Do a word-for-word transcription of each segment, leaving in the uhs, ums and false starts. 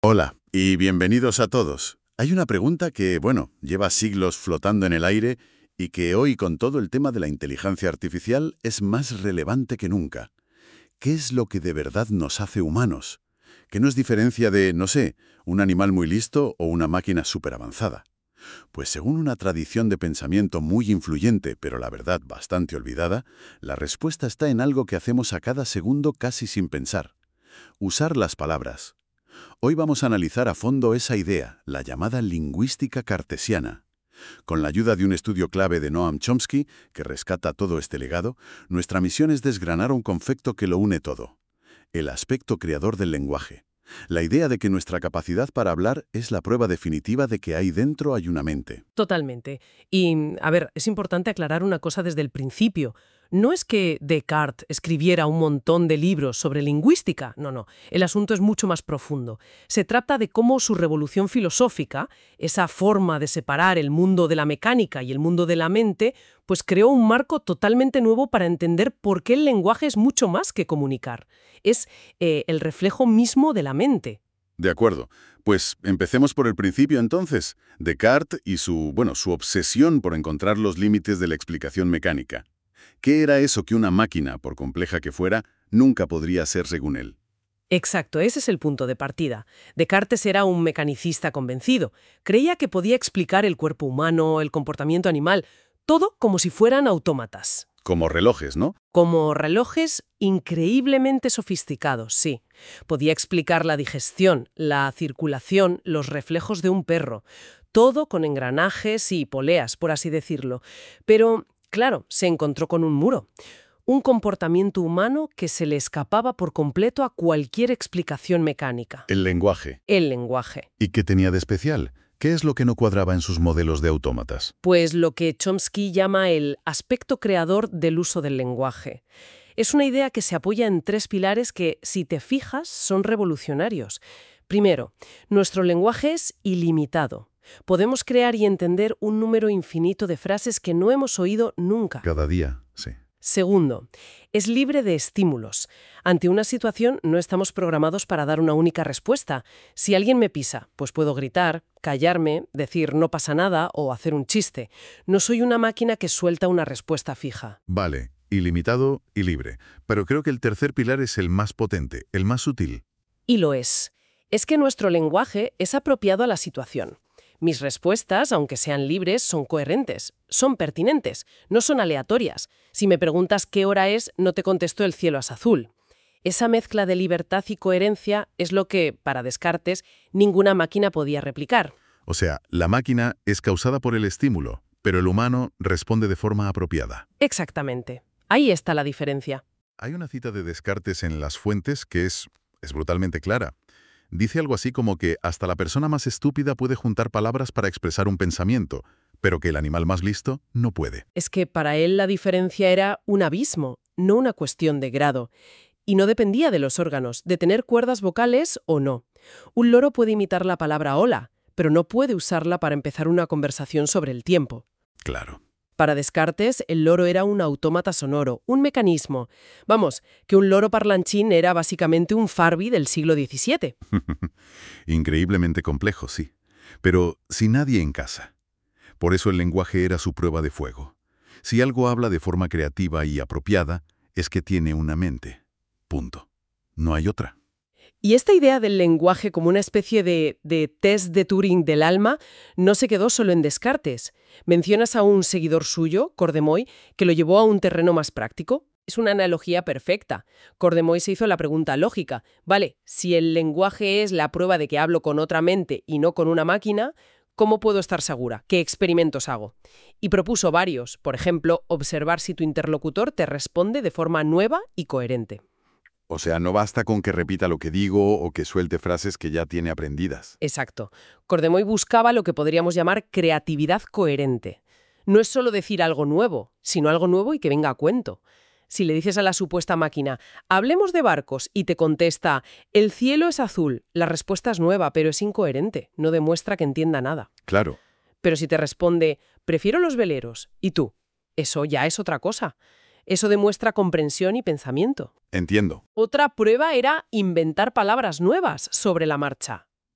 Hola y bienvenidos a todos. Hay una pregunta que, bueno, lleva siglos flotando en el aire y que hoy, con todo el tema de la inteligencia artificial, es más relevante que nunca. ¿Qué es lo que de verdad nos hace humanos? ¿Qué nos diferencia de, no sé, un animal muy listo o una máquina súper avanzada? Pues según una tradición de pensamiento muy influyente, pero la verdad bastante olvidada, la respuesta está en algo que hacemos a cada segundo casi sin pensar: usar las palabras. Hoy vamos a analizar a fondo esa idea, la llamada lingüística cartesiana. Con la ayuda de un estudio clave de Noam Chomsky, que rescata todo este legado, nuestra misión es desgranar un concepto que lo une todo: el aspecto creador del lenguaje. La idea de que nuestra capacidad para hablar es la prueba definitiva de que ahí dentro hay una mente. Totalmente. Y, a ver, es importante aclarar una cosa desde el principio. No es que Descartes escribiera un montón de libros sobre lingüística, no, no. El asunto es mucho más profundo. Se trata de cómo su revolución filosófica, esa forma de separar el mundo de la mecánica y el mundo de la mente, pues creó un marco totalmente nuevo para entender por qué el lenguaje es mucho más que comunicar. Es eh, el reflejo mismo de la mente. De acuerdo. Pues empecemos por el principio entonces. Descartes y su, bueno, su obsesión por encontrar los límites de la explicación mecánica. ¿Qué era eso que una máquina, por compleja que fuera, nunca podría hacer según él? Exacto, ese es el punto de partida. Descartes era un mecanicista convencido. Creía que podía explicar el cuerpo humano, el comportamiento animal, todo como si fueran autómatas. Como relojes, ¿no? Como relojes increíblemente sofisticados, sí. Podía explicar la digestión, la circulación, los reflejos de un perro. Todo con engranajes y poleas, por así decirlo. Pero, claro, se encontró con un muro. Un comportamiento humano que se le escapaba por completo a cualquier explicación mecánica. El lenguaje. El lenguaje. ¿Y qué tenía de especial? ¿Qué es lo que no cuadraba en sus modelos de autómatas? Pues lo que Chomsky llama el aspecto creador del uso del lenguaje. Es una idea que se apoya en tres pilares que, si te fijas, son revolucionarios. Primero, nuestro lenguaje es ilimitado. Podemos crear y entender un número infinito de frases que no hemos oído nunca. Cada día, sí. Segundo, es libre de estímulos. Ante una situación no estamos programados para dar una única respuesta. Si alguien me pisa, pues puedo gritar, callarme, decir no pasa nada o hacer un chiste. No soy una máquina que suelta una respuesta fija. Vale, ilimitado y libre. Pero creo que el tercer pilar es el más potente, el más sutil. Y lo es. Es que nuestro lenguaje es apropiado a la situación. Mis respuestas, aunque sean libres, son coherentes, son pertinentes, no son aleatorias. Si me preguntas qué hora es, no te contesto el cielo es azul. Esa mezcla de libertad y coherencia es lo que, para Descartes, ninguna máquina podía replicar. O sea, la máquina es causada por el estímulo, pero el humano responde de forma apropiada. Exactamente. Ahí está la diferencia. Hay una cita de Descartes en Las Fuentes que es, es brutalmente clara. Dice algo así como que hasta la persona más estúpida puede juntar palabras para expresar un pensamiento, pero que el animal más listo no puede. Es que para él la diferencia era un abismo, no una cuestión de grado. Y no dependía de los órganos, de tener cuerdas vocales o no. Un loro puede imitar la palabra hola, pero no puede usarla para empezar una conversación sobre el tiempo. Claro. Para Descartes, el loro era un autómata sonoro, un mecanismo. Vamos, que un loro parlanchín era básicamente un Farby del siglo diecisiete. Increíblemente complejo, sí. Pero sin nadie en casa. Por eso el lenguaje era su prueba de fuego. Si algo habla de forma creativa y apropiada, es que tiene una mente. Punto. No hay otra. Y esta idea del lenguaje como una especie de, de test de Turing del alma no se quedó solo en Descartes. Mencionas a un seguidor suyo, Cordemoy, que lo llevó a un terreno más práctico. Es una analogía perfecta. Cordemoy se hizo la pregunta lógica. Vale, si el lenguaje es la prueba de que hablo con otra mente y no con una máquina, ¿cómo puedo estar segura? ¿Qué experimentos hago? Y propuso varios. Por ejemplo, observar si tu interlocutor te responde de forma nueva y coherente. O sea, no basta con que repita lo que digo o que suelte frases que ya tiene aprendidas. Exacto. Cordemoy buscaba lo que podríamos llamar creatividad coherente. No es solo decir algo nuevo, sino algo nuevo y que venga a cuento. Si le dices a la supuesta máquina, hablemos de barcos, y te contesta, el cielo es azul, la respuesta es nueva, pero es incoherente, no demuestra que entienda nada. Claro. Pero si te responde, prefiero los veleros, ¿y tú? Eso ya es otra cosa. Eso demuestra comprensión y pensamiento. Entiendo. Otra prueba era inventar palabras nuevas sobre la marcha.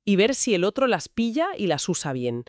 y ver si el otro las pilla y las usa bien.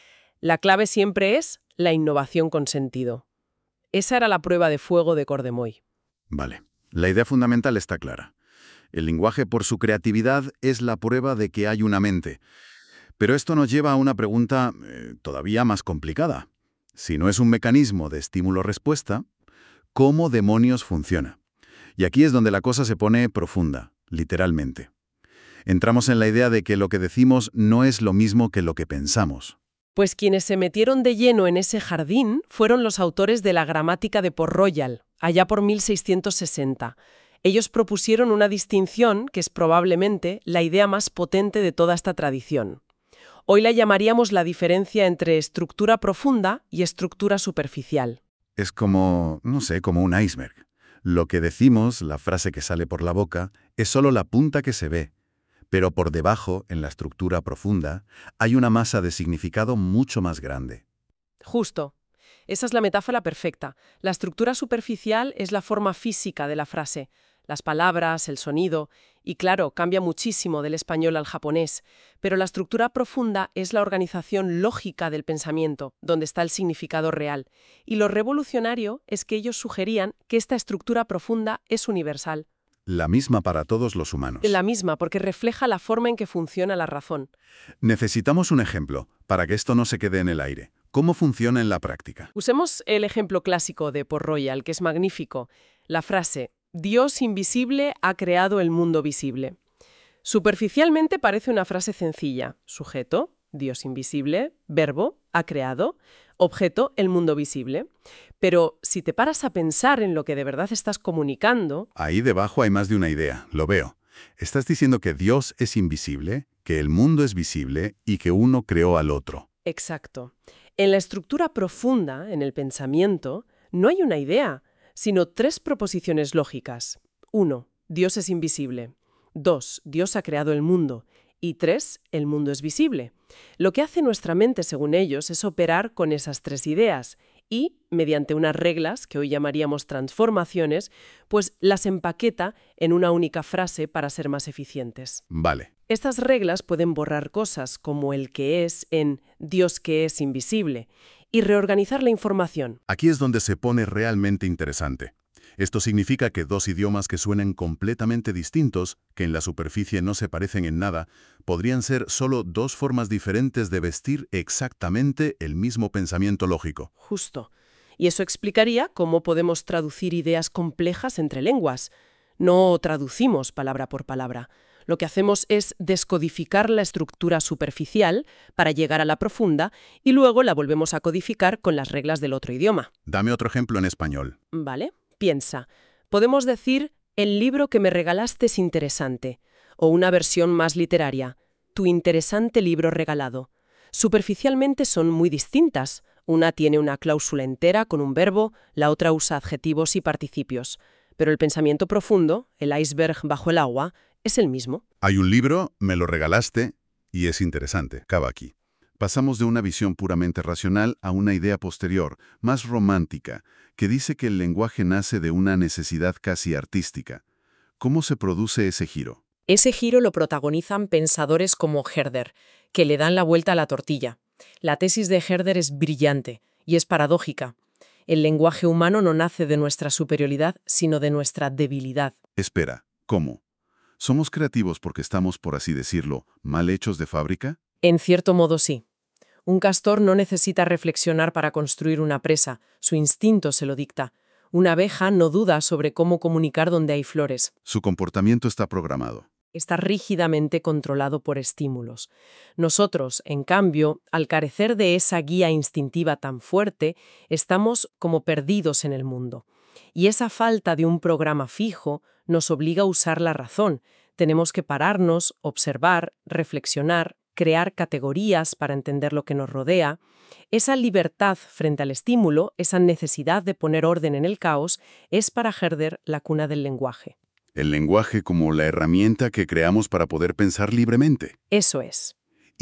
La clave siempre es la innovación con sentido. Esa era la prueba de fuego de Cordemoy. Vale, la idea fundamental está clara. El lenguaje por su creatividad es la prueba de que hay una mente. Pero esto nos lleva a una pregunta eh, todavía más complicada. Si no es un mecanismo de estímulo-respuesta, ¿cómo demonios funciona? Y aquí es donde la cosa se pone profunda, literalmente. Entramos en la idea de que lo que decimos no es lo mismo que lo que pensamos. Pues quienes se metieron de lleno en ese jardín fueron los autores de la gramática de Port-Royal, allá por mil seiscientos sesenta. Ellos propusieron una distinción que es probablemente la idea más potente de toda esta tradición. Hoy la llamaríamos la diferencia entre estructura profunda y estructura superficial. Es como, no sé, como un iceberg. Lo que decimos, la frase que sale por la boca, es solo la punta que se ve. Pero por debajo, en la estructura profunda, hay una masa de significado mucho más grande. Justo. Esa es la metáfora perfecta. La estructura superficial es la forma física de la frase, las palabras, el sonido, y claro, cambia muchísimo del español al japonés, pero la estructura profunda es la organización lógica del pensamiento, donde está el significado real. Y lo revolucionario es que ellos sugerían que esta estructura profunda es universal. La misma para todos los humanos. La misma, porque refleja la forma en que funciona la razón. Necesitamos un ejemplo para que esto no se quede en el aire. ¿Cómo funciona en la práctica? Usemos el ejemplo clásico de Port-Royal, que es magnífico. La frase, Dios invisible ha creado el mundo visible. Superficialmente parece una frase sencilla. Sujeto, Dios invisible, verbo, ha creado, objeto, el mundo visible. Pero si te paras a pensar en lo que de verdad estás comunicando... Ahí debajo hay más de una idea, lo veo. Estás diciendo que Dios es invisible, que el mundo es visible y que uno creó al otro. Exacto. En la estructura profunda, en el pensamiento, no hay una idea, sino tres proposiciones lógicas. Uno, Dios es invisible. Dos, Dios ha creado el mundo. Y tres, el mundo es visible. Lo que hace nuestra mente, según ellos, es operar con esas tres ideas y, mediante unas reglas, que hoy llamaríamos transformaciones, pues las empaqueta en una única frase para ser más eficientes. Vale. Estas reglas pueden borrar cosas como el que es en Dios que es invisible y reorganizar la información. Aquí es donde se pone realmente interesante. Esto significa que dos idiomas que suenen completamente distintos, que en la superficie no se parecen en nada, podrían ser solo dos formas diferentes de vestir exactamente el mismo pensamiento lógico. Justo. Y eso explicaría cómo podemos traducir ideas complejas entre lenguas. No traducimos palabra por palabra. Lo que hacemos es descodificar la estructura superficial para llegar a la profunda y luego la volvemos a codificar con las reglas del otro idioma. Dame otro ejemplo en español. Vale. Piensa, podemos decir, el libro que me regalaste es interesante, o una versión más literaria, tu interesante libro regalado. Superficialmente son muy distintas. Una tiene una cláusula entera con un verbo, la otra usa adjetivos y participios. Pero el pensamiento profundo, el iceberg bajo el agua, es el mismo. Hay un libro, me lo regalaste, y es interesante. Acaba aquí. Pasamos de una visión puramente racional a una idea posterior, más romántica, que dice que el lenguaje nace de una necesidad casi artística. ¿Cómo se produce ese giro? Ese giro lo protagonizan pensadores como Herder, que le dan la vuelta a la tortilla. La tesis de Herder es brillante y es paradójica. El lenguaje humano no nace de nuestra superioridad, sino de nuestra debilidad. Espera, ¿cómo? ¿Somos creativos porque estamos, por así decirlo, mal hechos de fábrica? En cierto modo sí. Un castor no necesita reflexionar para construir una presa, su instinto se lo dicta. Una abeja no duda sobre cómo comunicar donde hay flores. Su comportamiento está programado. Está rígidamente controlado por estímulos. Nosotros, en cambio, al carecer de esa guía instintiva tan fuerte, estamos como perdidos en el mundo. Y esa falta de un programa fijo nos obliga a usar la razón. Tenemos que pararnos, observar, reflexionar, crear categorías para entender lo que nos rodea. Esa libertad frente al estímulo, esa necesidad de poner orden en el caos, es para Herder la cuna del lenguaje. El lenguaje como la herramienta que creamos para poder pensar libremente. Eso es. Y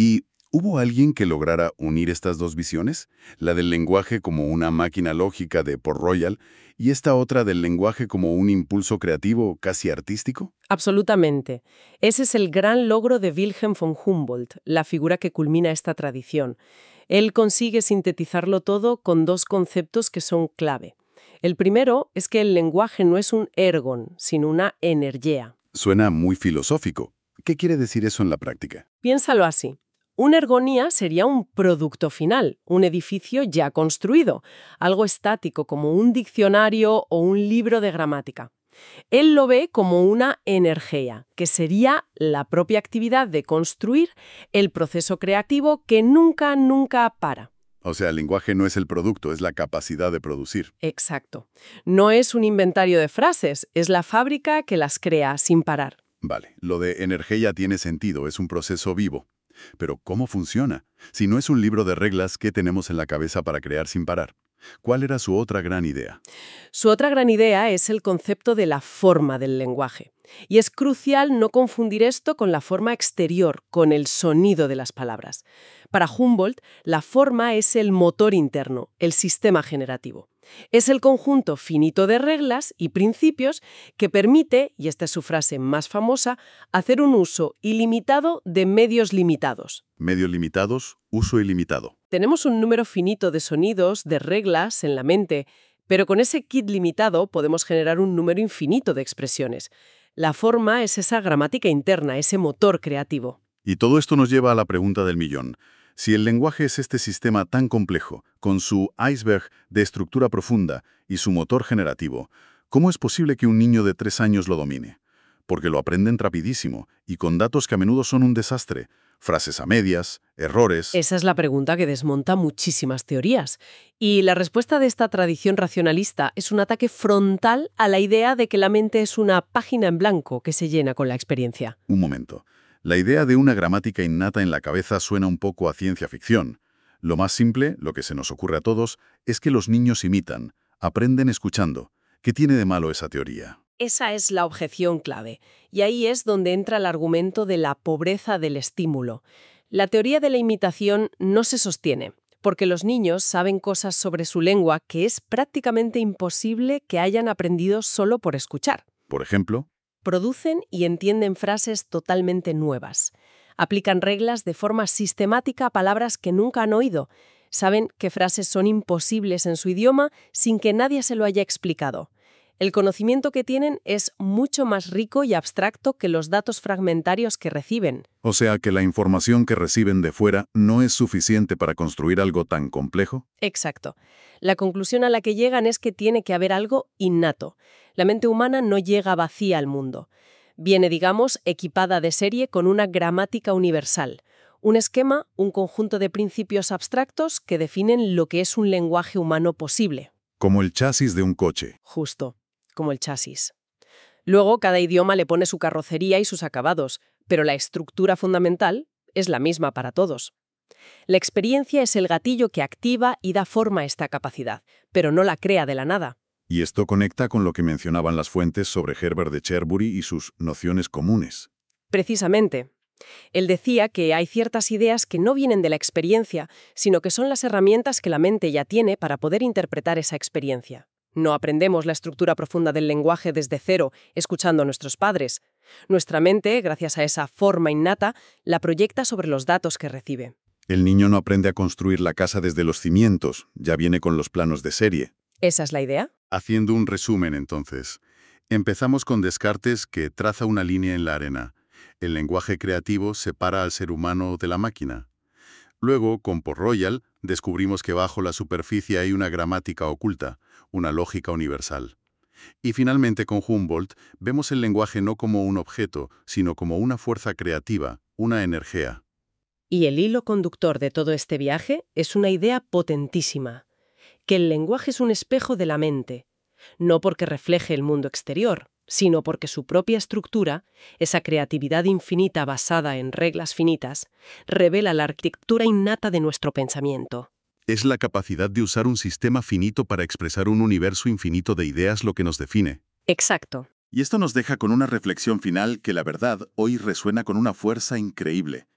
¿Hubo alguien que lograra unir estas dos visiones? La del lenguaje como una máquina lógica de Port Royal y esta otra del lenguaje como un impulso creativo casi artístico. Absolutamente. Ese es el gran logro de Wilhelm von Humboldt, la figura que culmina esta tradición. Él consigue sintetizarlo todo con dos conceptos que son clave. El primero es que el lenguaje no es un ergon, sino una energía. Suena muy filosófico. ¿Qué quiere decir eso en la práctica? Piénsalo así. Una ergonía sería un producto final, un edificio ya construido, algo estático como un diccionario o un libro de gramática. Él lo ve como una energía, que sería la propia actividad de construir el proceso creativo que nunca, nunca para. O sea, el lenguaje no es el producto, es la capacidad de producir. Exacto. No es un inventario de frases, es la fábrica que las crea sin parar. Vale, lo de energía tiene sentido, es un proceso vivo. Pero ¿cómo funciona? Si no es un libro de reglas, ¿qué tenemos en la cabeza para crear sin parar? ¿Cuál era su otra gran idea? Su otra gran idea es el concepto de la forma del lenguaje. Y es crucial no confundir esto con la forma exterior, con el sonido de las palabras. Para Humboldt, la forma es el motor interno, el sistema generativo. Es el conjunto finito de reglas y principios que permite, y esta es su frase más famosa, hacer un uso ilimitado de medios limitados. Medios limitados, uso ilimitado. Tenemos un número finito de sonidos, de reglas en la mente, pero con ese kit limitado podemos generar un número infinito de expresiones. La forma es esa gramática interna, ese motor creativo. Y todo esto nos lleva a la pregunta del millón. Si el lenguaje es este sistema tan complejo, con su iceberg de estructura profunda y su motor generativo, ¿cómo es posible que un niño de tres años lo domine? Porque lo aprenden rapidísimo y con datos que a menudo son un desastre. Frases a medias, errores... Esa es la pregunta que desmonta muchísimas teorías. Y la respuesta de esta tradición racionalista es un ataque frontal a la idea de que la mente es una página en blanco que se llena con la experiencia. Un momento. La idea de una gramática innata en la cabeza suena un poco a ciencia ficción. Lo más simple, lo que se nos ocurre a todos, es que los niños imitan, aprenden escuchando. ¿Qué tiene de malo esa teoría? Esa es la objeción clave, y ahí es donde entra el argumento de la pobreza del estímulo. La teoría de la imitación no se sostiene, porque los niños saben cosas sobre su lengua que es prácticamente imposible que hayan aprendido solo por escuchar. Por ejemplo, producen y entienden frases totalmente nuevas. Aplican reglas de forma sistemática a palabras que nunca han oído. Saben qué frases son imposibles en su idioma sin que nadie se lo haya explicado. El conocimiento que tienen es mucho más rico y abstracto que los datos fragmentarios que reciben. O sea que la información que reciben de fuera no es suficiente para construir algo tan complejo. Exacto. La conclusión a la que llegan es que tiene que haber algo innato. La mente humana no llega vacía al mundo. Viene, digamos, equipada de serie con una gramática universal. Un esquema, un conjunto de principios abstractos que definen lo que es un lenguaje humano posible. Como el chasis de un coche. Justo, como el chasis. Luego, cada idioma le pone su carrocería y sus acabados, pero la estructura fundamental es la misma para todos. La experiencia es el gatillo que activa y da forma a esta capacidad, pero no la crea de la nada. Y esto conecta con lo que mencionaban las fuentes sobre Herbert de Cherbury y sus nociones comunes. Precisamente. Él decía que hay ciertas ideas que no vienen de la experiencia, sino que son las herramientas que la mente ya tiene para poder interpretar esa experiencia. No aprendemos la estructura profunda del lenguaje desde cero, escuchando a nuestros padres. Nuestra mente, gracias a esa forma innata, la proyecta sobre los datos que recibe. El niño no aprende a construir la casa desde los cimientos, ya viene con los planos de serie. ¿Esa es la idea? Haciendo un resumen, entonces. Empezamos con Descartes, que traza una línea en la arena. El lenguaje creativo separa al ser humano de la máquina. Luego, con Port Royal, descubrimos que bajo la superficie hay una gramática oculta, una lógica universal. Y finalmente, con Humboldt, vemos el lenguaje no como un objeto, sino como una fuerza creativa, una energía. Y el hilo conductor de todo este viaje es una idea potentísima, que el lenguaje es un espejo de la mente, no porque refleje el mundo exterior, sino porque su propia estructura, esa creatividad infinita basada en reglas finitas, revela la arquitectura innata de nuestro pensamiento. Es la capacidad de usar un sistema finito para expresar un universo infinito de ideas lo que nos define. Exacto. Y esto nos deja con una reflexión final que la verdad hoy resuena con una fuerza increíble.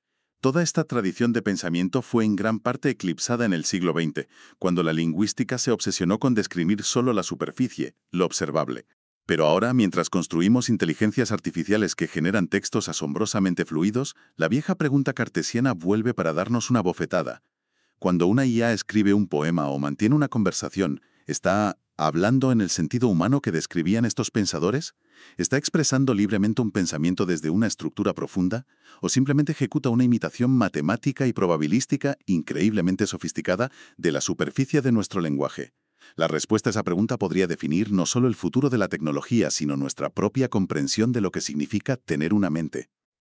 Toda esta tradición de pensamiento fue en gran parte eclipsada en el siglo veinte, cuando la lingüística se obsesionó con describir solo la superficie, lo observable. Pero ahora, mientras construimos inteligencias artificiales que generan textos asombrosamente fluidos, la vieja pregunta cartesiana vuelve para darnos una bofetada. Cuando una I A escribe un poema o mantiene una conversación, ¿está hablando en el sentido humano que describían estos pensadores? ¿Está expresando libremente un pensamiento desde una estructura profunda? ¿O simplemente ejecuta una imitación matemática y probabilística increíblemente sofisticada de la superficie de nuestro lenguaje? La respuesta a esa pregunta podría definir no solo el futuro de la tecnología, sino nuestra propia comprensión de lo que significa tener una mente.